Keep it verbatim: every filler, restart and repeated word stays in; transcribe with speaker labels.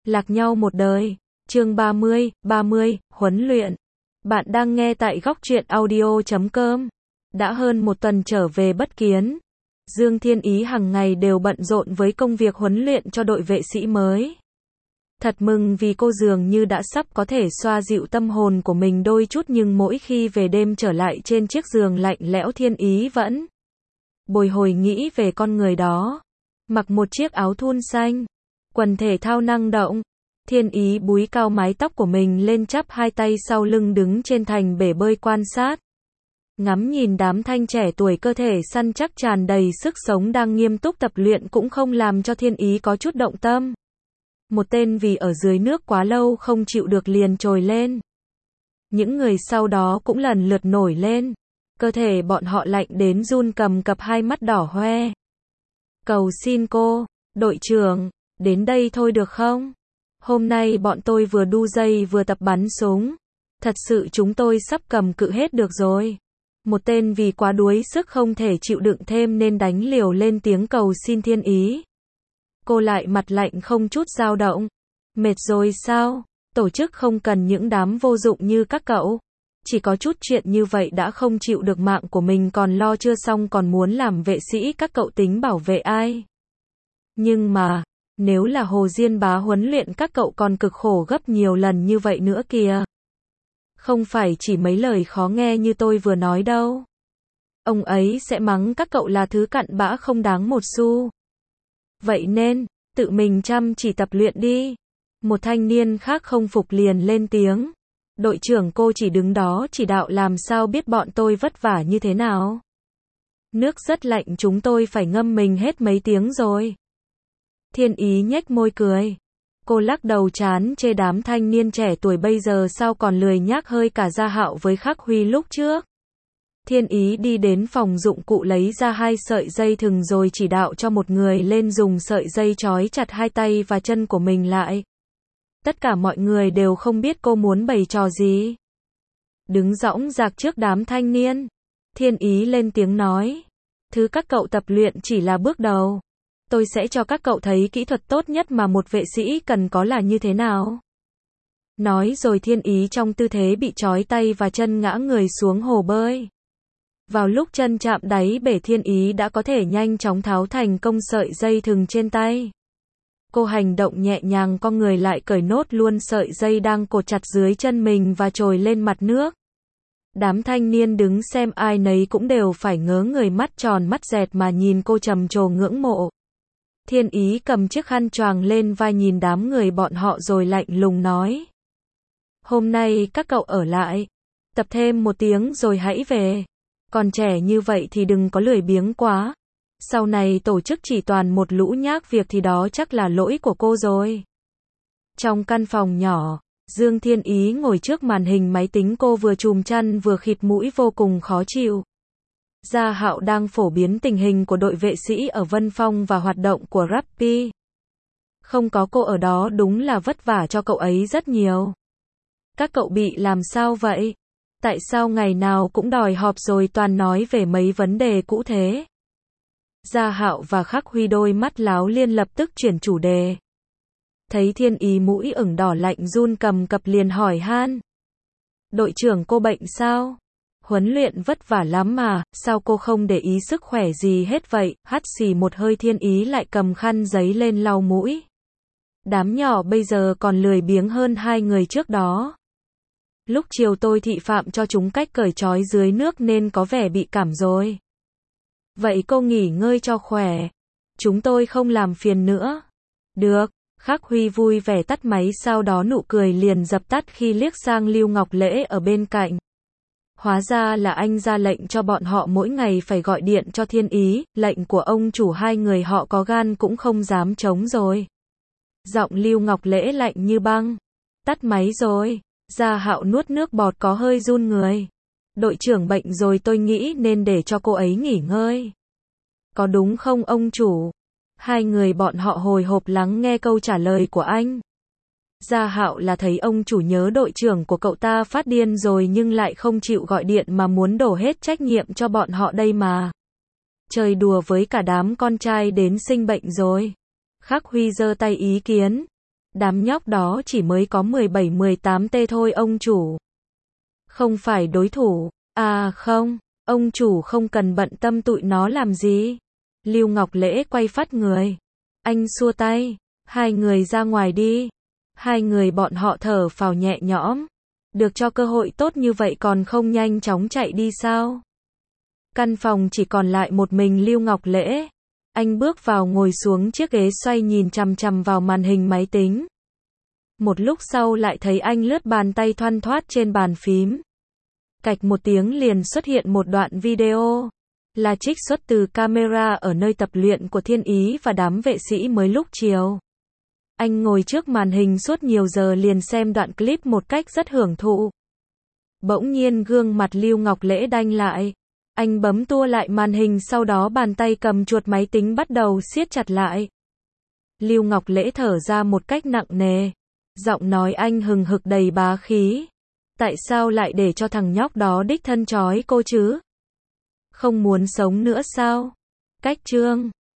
Speaker 1: Lạc nhau một đời. Chương ba mươi, ba mươi, huấn luyện. Bạn đang nghe tại góc truyện audio chấm com. Đã hơn một tuần trở về Bất Kiến. Dương Thiên Ý hàng ngày đều bận rộn với công việc huấn luyện cho đội vệ sĩ mới. Thật mừng vì cô dường như đã sắp có thể xoa dịu tâm hồn của mình đôi chút, nhưng mỗi khi về đêm trở lại trên chiếc giường lạnh lẽo, Thiên Ý vẫn bồi hồi nghĩ về con người đó. Mặc một chiếc áo thun xanh, quần thể thao năng động, Thiên Ý búi cao mái tóc của mình lên, chắp hai tay sau lưng, đứng trên thành bể bơi quan sát. Ngắm nhìn đám thanh trẻ tuổi cơ thể săn chắc tràn đầy sức sống đang nghiêm túc tập luyện cũng không làm cho Thiên Ý có chút động tâm. Một tên vì ở dưới nước quá lâu không chịu được liền trồi lên. Những người sau đó cũng lần lượt nổi lên. Cơ thể bọn họ lạnh đến run cầm cập, hai mắt đỏ hoe. Cầu xin cô, đội trưởng, đến đây thôi được không? Hôm nay bọn tôi vừa đu dây vừa tập bắn súng. Thật sự chúng tôi sắp cầm cự hết được rồi. Một tên vì quá đuối sức không thể chịu đựng thêm nên đánh liều lên tiếng cầu xin Thiên Ý. Cô lại mặt lạnh không chút dao động. Mệt rồi sao? Tổ chức không cần những đám vô dụng như các cậu. Chỉ có chút chuyện như vậy đã không chịu được mạng của mình còn lo chưa xong còn muốn làm vệ sĩ, các cậu tính bảo vệ ai? Nhưng mà, nếu là Hồ Diên Bá huấn luyện các cậu còn cực khổ gấp nhiều lần như vậy nữa kìa. Không phải chỉ mấy lời khó nghe như tôi vừa nói đâu. Ông ấy sẽ mắng các cậu là thứ cặn bã không đáng một xu. Vậy nên, tự mình chăm chỉ tập luyện đi. Một thanh niên khác không phục liền lên tiếng. Đội trưởng, cô chỉ đứng đó chỉ đạo làm sao biết bọn tôi vất vả như thế nào. Nước rất lạnh, chúng tôi phải ngâm mình hết mấy tiếng rồi. Thiên Ý nhếch môi cười. Cô lắc đầu chán chê đám thanh niên trẻ tuổi bây giờ sao còn lười nhác hơi cả Gia Hạo với Khắc Huy lúc trước. Thiên Ý đi đến phòng dụng cụ lấy ra hai sợi dây thừng rồi chỉ đạo cho một người lên dùng sợi dây trói chặt hai tay và chân của mình lại. Tất cả mọi người đều không biết cô muốn bày trò gì. Đứng dõng dạc trước đám thanh niên, Thiên Ý lên tiếng nói. Thứ các cậu tập luyện chỉ là bước đầu. Tôi sẽ cho các cậu thấy kỹ thuật tốt nhất mà một vệ sĩ cần có là như thế nào. Nói rồi Thiên Ý trong tư thế bị trói tay và chân ngã người xuống hồ bơi. Vào lúc chân chạm đáy bể, Thiên Ý đã có thể nhanh chóng tháo thành công sợi dây thừng trên tay. Cô hành động nhẹ nhàng cong người lại cởi nốt luôn sợi dây đang cột chặt dưới chân mình và trồi lên mặt nước. Đám thanh niên đứng xem ai nấy cũng đều phải ngớ người, mắt tròn mắt dẹt mà nhìn cô trầm trồ ngưỡng mộ. Thiên Ý cầm chiếc khăn choàng lên vai nhìn đám người bọn họ rồi lạnh lùng nói. Hôm nay các cậu ở lại, tập thêm một tiếng rồi hãy về. Còn trẻ như vậy thì đừng có lười biếng quá. Sau này tổ chức chỉ toàn một lũ nhác việc thì đó chắc là lỗi của cô rồi. Trong căn phòng nhỏ, Dương Thiên Ý ngồi trước màn hình máy tính, cô vừa chùm chăn vừa khịt mũi vô cùng khó chịu. Gia Hạo đang phổ biến tình hình của đội vệ sĩ ở Vân Phong và hoạt động của Rappy. Không có cô ở đó đúng là vất vả cho cậu ấy rất nhiều. Các cậu bị làm sao vậy? Tại sao ngày nào cũng đòi họp rồi toàn nói về mấy vấn đề cũ thế? Gia Hạo và Khắc Huy đôi mắt láo liên lập tức chuyển chủ đề. Thấy Thiên Ý mũi ửng đỏ lạnh run cầm cập liền hỏi han. Đội trưởng, cô bệnh sao? Huấn luyện vất vả lắm mà, sao cô không để ý sức khỏe gì hết vậy? Hắt xì một hơi, Thiên Ý lại cầm khăn giấy lên lau mũi. Đám nhỏ bây giờ còn lười biếng hơn hai người trước đó. Lúc chiều tôi thị phạm cho chúng cách cởi trói dưới nước nên có vẻ bị cảm rồi. Vậy cô nghỉ ngơi cho khỏe. Chúng tôi không làm phiền nữa. Được. Khắc Huy vui vẻ tắt máy, sau đó nụ cười liền dập tắt khi liếc sang Lưu Ngọc Lễ ở bên cạnh. Hóa ra là anh ra lệnh cho bọn họ mỗi ngày phải gọi điện cho Thiên Ý, lệnh của ông chủ hai người họ có gan cũng không dám chống rồi. Giọng Lưu Ngọc Lễ lạnh như băng. Tắt máy rồi. Gia Hạo nuốt nước bọt có hơi run người. Đội trưởng bệnh rồi, tôi nghĩ nên để cho cô ấy nghỉ ngơi. Có đúng không ông chủ? Hai người bọn họ hồi hộp lắng nghe câu trả lời của anh. Gia Hạo là thấy ông chủ nhớ đội trưởng của cậu ta phát điên rồi nhưng lại không chịu gọi điện mà muốn đổ hết trách nhiệm cho bọn họ đây mà. Chơi đùa với cả đám con trai đến sinh bệnh rồi. Khắc Huy giơ tay ý kiến. Đám nhóc đó chỉ mới có mười bảy mười tám tê thôi ông chủ. Không phải đối thủ. À không, ông chủ không cần bận tâm tụi nó làm gì. Lưu Ngọc Lễ quay phát người. Anh xua tay. Hai người ra ngoài đi. Hai người bọn họ thở phào nhẹ nhõm. Được cho cơ hội tốt như vậy còn không nhanh chóng chạy đi sao? Căn phòng chỉ còn lại một mình Lưu Ngọc Lễ. Anh bước vào ngồi xuống chiếc ghế xoay nhìn chằm chằm vào màn hình máy tính. Một lúc sau lại thấy anh lướt bàn tay thoăn thoắt trên bàn phím. Cạch một tiếng liền xuất hiện một đoạn video. Là trích xuất từ camera ở nơi tập luyện của Thiên Ý và đám vệ sĩ mới lúc chiều. Anh ngồi trước màn hình suốt nhiều giờ liền xem đoạn clip một cách rất hưởng thụ. Bỗng nhiên gương mặt Lưu Ngọc Lễ đanh lại. Anh bấm tua lại màn hình sau đó bàn tay cầm chuột máy tính bắt đầu siết chặt lại. Lưu Ngọc Lễ thở ra một cách nặng nề. Giọng nói anh hừng hực đầy bá khí. Tại sao lại để cho thằng nhóc đó đích thân trói cô chứ? Không muốn sống nữa sao? Cách chương